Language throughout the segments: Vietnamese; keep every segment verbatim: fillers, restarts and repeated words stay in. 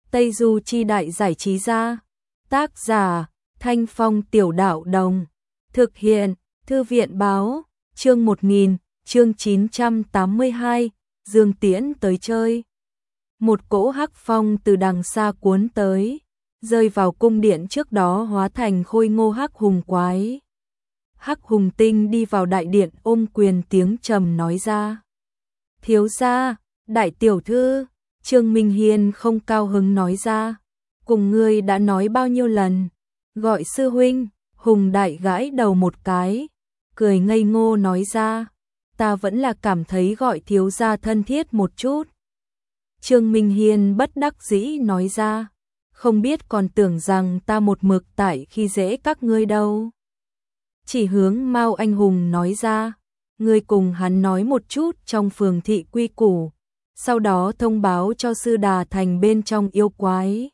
Tây Du Chi Đại Giải Trí Gia. Tác giả Thanh Phong Tiểu Đạo Đồng. Thực hiện Thư viện Báo. Chương một nghìn, chương chín trăm tám mươi hai, Dương Tiễn tới chơi. Một cỗ hắc phong từ đằng xa cuốn tới, rơi vào cung điện trước đó hóa thành khôi ngô hắc hùng quái. Hắc hùng tinh đi vào đại điện ôm quyền tiếng trầm nói ra. Thiếu gia, đại tiểu thư. Trương Minh Hiên không cao hứng nói ra. Cùng ngươi đã nói bao nhiêu lần. Gọi sư huynh. Hùng đại gãi đầu một cái, cười ngây ngô nói ra. Ta vẫn là cảm thấy gọi thiếu gia thân thiết một chút. Trương Minh Hiên bất đắc dĩ nói ra. Không biết còn tưởng rằng ta một mực tại khi dễ các ngươi đâu. Chỉ hướng Mao Anh Hùng nói ra. Ngươi cùng hắn nói một chút trong phường thị quy củ, sau đó thông báo cho Sư Đà Thành bên trong yêu quái.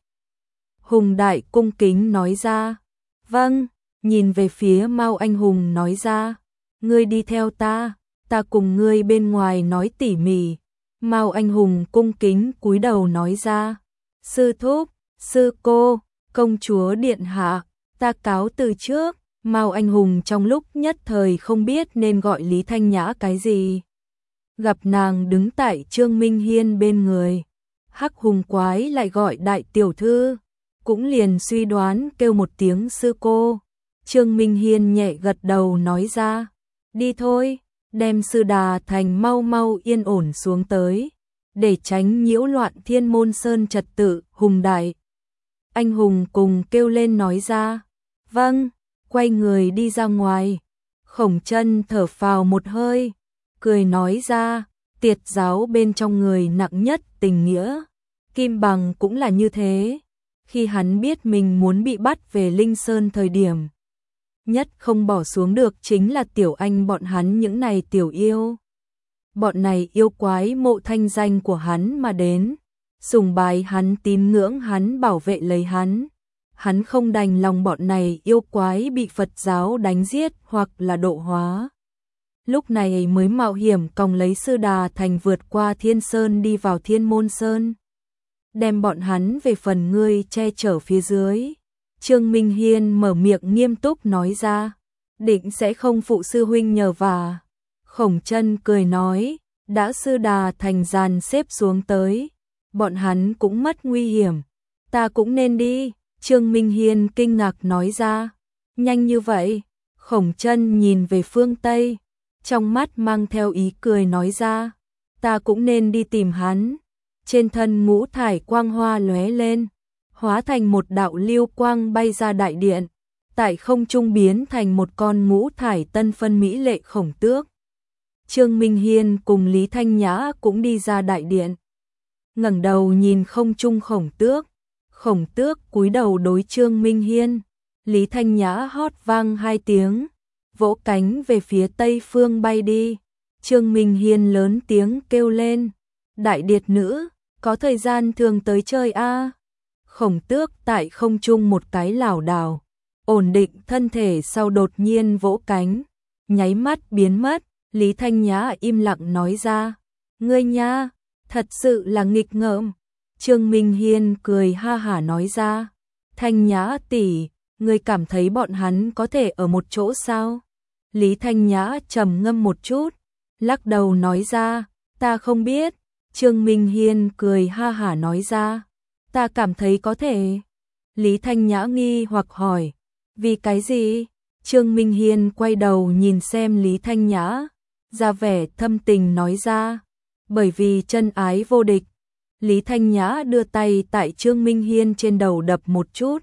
Hùng đại cung kính nói ra. Vâng. Nhìn về phía Mao Anh Hùng nói ra. Ngươi đi theo ta, ta cùng ngươi bên ngoài nói tỉ mỉ. Mao Anh Hùng cung kính cúi đầu nói ra. Sư thúc, sư cô, công chúa điện hạ, ta cáo từ trước. Mao Anh Hùng trong lúc nhất thời không biết nên gọi Lý Thanh Nhã cái gì. Gặp nàng đứng tại Trương Minh Hiên bên người, hắc hùng quái lại gọi đại tiểu thư, cũng liền suy đoán kêu một tiếng sư cô. Trương Minh Hiên nhẹ gật đầu nói ra. Đi thôi, đem Sư Đà Thành mau mau yên ổn xuống tới, để tránh nhiễu loạn Thiên Môn Sơn trật tự. Hùng đại anh hùng cùng kêu lên nói ra. Vâng. Quay người đi ra ngoài. Khổng Chân thở phào một hơi, cười nói ra. Tiệt giáo bên trong người nặng nhất tình nghĩa. Kim Bằng cũng là như thế. Khi hắn biết mình muốn bị bắt về Linh Sơn thời điểm, nhất không bỏ xuống được chính là Tiểu Anh bọn hắn những này tiểu yêu. Bọn này yêu quái mộ thanh danh của hắn mà đến, sùng bái hắn, tín ngưỡng hắn, bảo vệ lấy hắn. Hắn không đành lòng bọn này yêu quái bị Phật giáo đánh giết hoặc là độ hóa. Lúc này mới mạo hiểm còng lấy Sư Đà Thành vượt qua Thiên Sơn đi vào Thiên Môn Sơn, đem bọn hắn về phần ngươi che chở phía dưới. Trương Minh Hiên mở miệng nghiêm túc nói ra. Định sẽ không phụ sư huynh nhờ vả. Khổng Chân cười nói. Đã Sư Đà Thành dàn xếp xuống tới, bọn hắn cũng mất nguy hiểm, ta cũng nên đi. Trương Minh Hiên kinh ngạc nói ra. Nhanh như vậy? Khổng Chân nhìn về phương Tây, trong mắt mang theo ý cười nói ra. Ta cũng nên đi tìm hắn. Trên thân ngũ thải quang hoa lóe lên, hóa thành một đạo lưu quang bay ra đại điện, tại không trung biến thành một con ngũ thải tân phân mỹ lệ khổng tước. Trương Minh Hiên cùng Lý Thanh Nhã cũng đi ra đại điện, ngẩng đầu nhìn không trung khổng tước. Khổng tước cúi đầu đối Trương Minh Hiên. Lý Thanh Nhã hót vang hai tiếng, vỗ cánh về phía tây phương bay đi. Trương Minh Hiên lớn tiếng kêu lên. Đại điệt nữ, có thời gian thường tới chơi a. Khổng tước tại không trung một cái lảo đảo, ổn định thân thể sau đột nhiên vỗ cánh, nháy mắt biến mất. Lý Thanh Nhã im lặng nói ra. Ngươi nha, thật sự là nghịch ngợm. Trương Minh Hiên cười ha hả nói ra. Thanh Nhã tỷ, ngươi cảm thấy bọn hắn có thể ở một chỗ sao? Lý Thanh Nhã trầm ngâm một chút, lắc đầu nói ra. Ta không biết. Trương Minh Hiên cười ha hả nói ra. Ta cảm thấy có thể. Lý Thanh Nhã nghi hoặc hỏi. Vì cái gì? Trương Minh Hiên quay đầu nhìn xem Lý Thanh Nhã, ra vẻ thâm tình nói ra. Bởi vì chân ái vô địch. Lý Thanh Nhã đưa tay tại Trương Minh Hiên trên đầu đập một chút,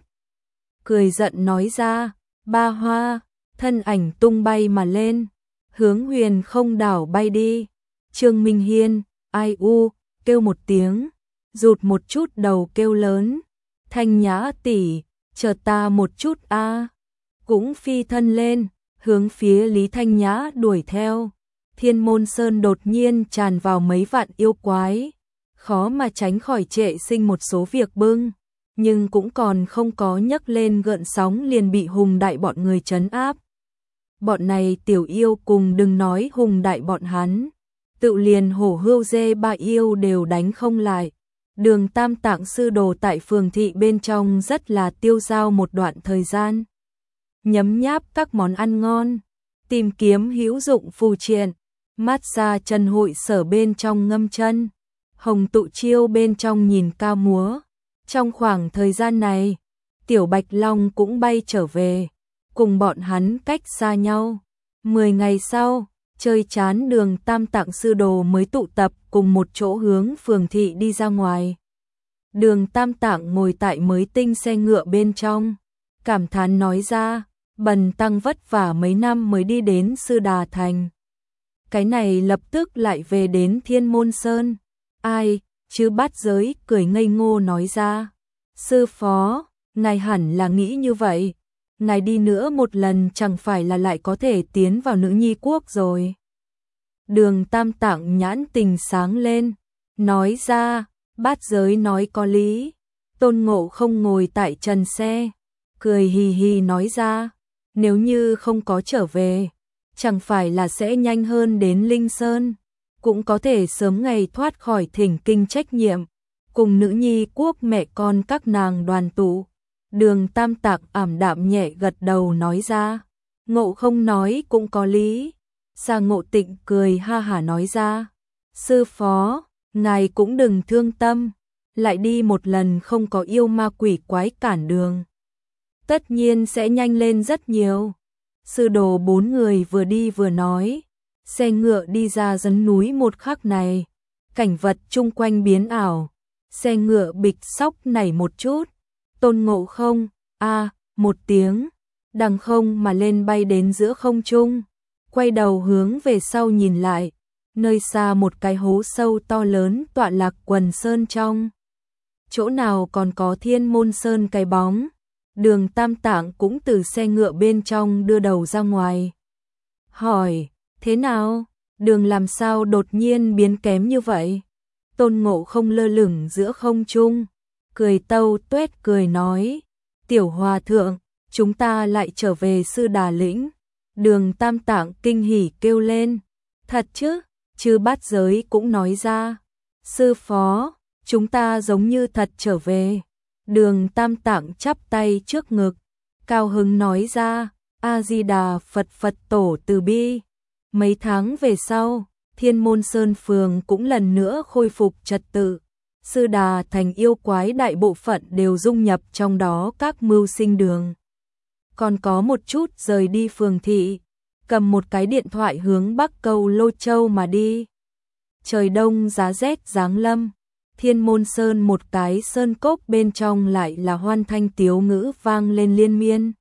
cười giận nói ra. Ba hoa, thân ảnh tung bay mà lên, hướng Huyền Không đảo bay đi. Trương Minh Hiên, ai u, kêu một tiếng, rụt một chút đầu kêu lớn. Thanh Nhã tỷ, chờ ta một chút a. Cũng phi thân lên, hướng phía Lý Thanh Nhã đuổi theo. Thiên Môn Sơn đột nhiên tràn vào mấy vạn yêu quái, khó mà tránh khỏi trệ sinh một số việc bưng, nhưng cũng còn không có nhấc lên gợn sóng liền bị Hùng đại bọn người trấn áp. Bọn này tiểu yêu cùng đừng nói Hùng đại bọn hắn, tự liền hổ hươu dê ba yêu đều đánh không lại, Đường Tam Tạng sư đồ tại phường thị bên trong rất là tiêu dao một đoạn thời gian. Nhấm nháp các món ăn ngon, tìm kiếm hữu dụng phù triện, massage chân hội sở bên trong ngâm chân, hồng tụ chiêu bên trong nhìn ca múa. Trong khoảng thời gian này, Tiểu Bạch Long cũng bay trở về, cùng bọn hắn cách xa nhau. Mười ngày sau, chơi chán Đường Tam Tạng sư đồ mới tụ tập cùng một chỗ hướng phường thị đi ra ngoài. Đường Tam Tạng ngồi tại mới tinh xe ngựa bên trong, cảm thán nói ra, bần tăng vất vả mấy năm mới đi đến Sư Đà Thành. Cái này lập tức lại về đến Thiên Môn Sơn. Ai, chứ Bát Giới cười ngây ngô nói ra, sư phó, ngài hẳn là nghĩ như vậy, ngài đi nữa một lần chẳng phải là lại có thể tiến vào Nữ Nhi Quốc rồi. Đường Tam Tạng nhãn tình sáng lên, nói ra, Bát Giới nói có lý. Tôn Ngộ Không ngồi tại trần xe, cười hì hì nói ra, nếu như không có trở về, chẳng phải là sẽ nhanh hơn đến Linh Sơn, cũng có thể sớm ngày thoát khỏi thỉnh kinh trách nhiệm, cùng Nữ Nhi Quốc mẹ con các nàng đoàn tụ. Đường Tam Tạng ảm đạm nhẹ gật đầu nói ra, Ngộ Không nói cũng có lý. Sa Ngộ Tịnh cười ha hả nói ra, sư phó, ngài cũng đừng thương tâm, lại đi một lần không có yêu ma quỷ quái cản đường, tất nhiên sẽ nhanh lên rất nhiều. Sư đồ bốn người vừa đi vừa nói, xe ngựa đi ra dấn núi một khắc này, cảnh vật chung quanh biến ảo, xe ngựa bịch sóc nảy một chút, Tôn Ngộ Không, a, một tiếng, đằng không mà lên bay đến giữa không trung, quay đầu hướng về sau nhìn lại, nơi xa một cái hố sâu to lớn tọa lạc quần sơn trong. Chỗ nào còn có Thiên Môn Sơn cái bóng. Đường Tam Tạng cũng từ xe ngựa bên trong đưa đầu ra ngoài. Hỏi, thế nào? Đường làm sao đột nhiên biến kém như vậy? Tôn Ngộ Không lơ lửng giữa không trung, cười tâu tuét cười nói, Tiểu Hòa Thượng, chúng ta lại trở về Sư Đà Lĩnh. Đường Tam Tạng kinh hỉ kêu lên, thật chứ? Chư Bát Giới cũng nói ra, sư phó, chúng ta giống như thật trở về. Đường Tam Tạng chắp tay trước ngực, cao hứng nói ra, A-di-đà Phật, Phật tổ từ bi. Mấy tháng về sau, Thiên Môn Sơn phường cũng lần nữa khôi phục trật tự. Sư Đà Thành yêu quái đại bộ phận đều dung nhập trong đó các mưu sinh đường. Còn có một chút rời đi phường thị, cầm một cái điện thoại hướng Bắc Câu Lô Châu mà đi. Trời đông giá rét giáng lâm, Thiên Môn Sơn một cái sơn cốc bên trong lại là hoan thanh tiếu ngữ vang lên liên miên.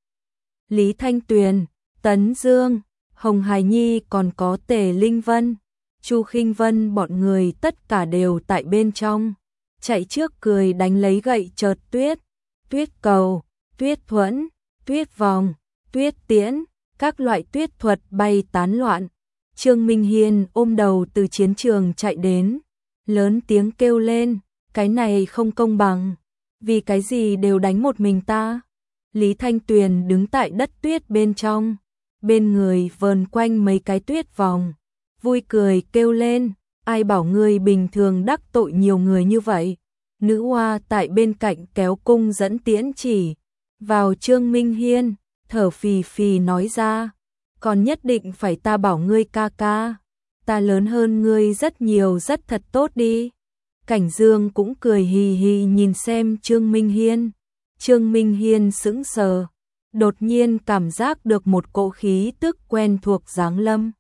Lý Thanh Tuyền, Tấn Dương, Hồng Hải Nhi còn có Tề Linh Vân, Chu Khinh Vân bọn người tất cả đều tại bên trong. Chạy trước cười đánh lấy gậy chợt tuyết, tuyết cầu, tuyết thuẫn, tuyết vòng, tuyết tiễn, các loại tuyết thuật bay tán loạn. Trương Minh Hiên ôm đầu từ chiến trường chạy đến, lớn tiếng kêu lên, cái này không công bằng, vì cái gì đều đánh một mình ta. Lý Thanh Tuyền đứng tại đất tuyết bên trong, bên người vờn quanh mấy cái tuyết vòng, vui cười kêu lên, ai bảo ngươi bình thường đắc tội nhiều người như vậy. Nữ hoa tại bên cạnh kéo cung dẫn tiễn chỉ vào Trương Minh Hiên, thở phì phì nói ra, còn nhất định phải ta bảo ngươi ca ca, ta lớn hơn ngươi rất nhiều rất thật tốt đi. Cảnh Dương cũng cười hì hì nhìn xem Trương Minh Hiên. Trương Minh Hiên sững sờ, đột nhiên cảm giác được một cỗ khí tức quen thuộc giáng lâm.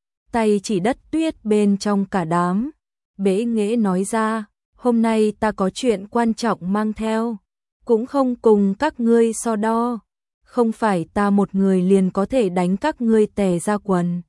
Tay chỉ đất tuyết bên trong cả đám, bẽ nghễ nói ra, hôm nay ta có chuyện quan trọng mang theo, cũng không cùng các ngươi so đo, không phải ta một người liền có thể đánh các ngươi tè ra quần.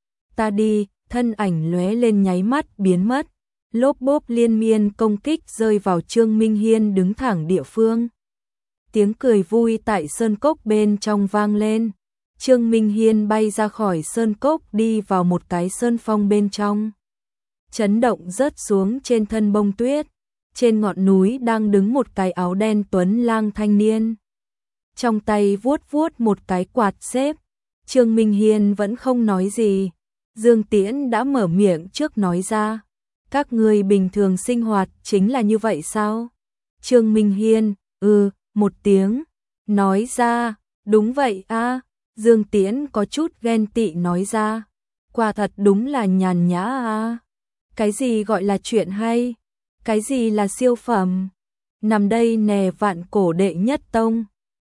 Ta đi, thân ảnh lóe lên nháy mắt biến mất, lốp bốp liên miên công kích rơi vào Trương Minh Hiên đứng thẳng địa phương. Tiếng cười vui tại sơn cốc bên trong vang lên, Trương Minh Hiên bay ra khỏi sơn cốc đi vào một cái sơn phong bên trong. Chấn động rớt xuống trên thân bông tuyết, trên ngọn núi đang đứng một cái áo đen tuấn lang thanh niên. Trong tay vuốt vuốt một cái quạt xếp, Trương Minh Hiên vẫn không nói gì. Dương Tiễn đã mở miệng trước nói ra, Các người bình thường sinh hoạt chính là như vậy sao? Trương Minh Hiên, ừ, một tiếng, nói ra, đúng vậy a. Dương Tiễn có chút ghen tị nói ra, quả thật đúng là nhàn nhã a. Cái gì gọi là chuyện hay? Cái gì là siêu phẩm? Nằm đây nè vạn cổ đệ nhất tông,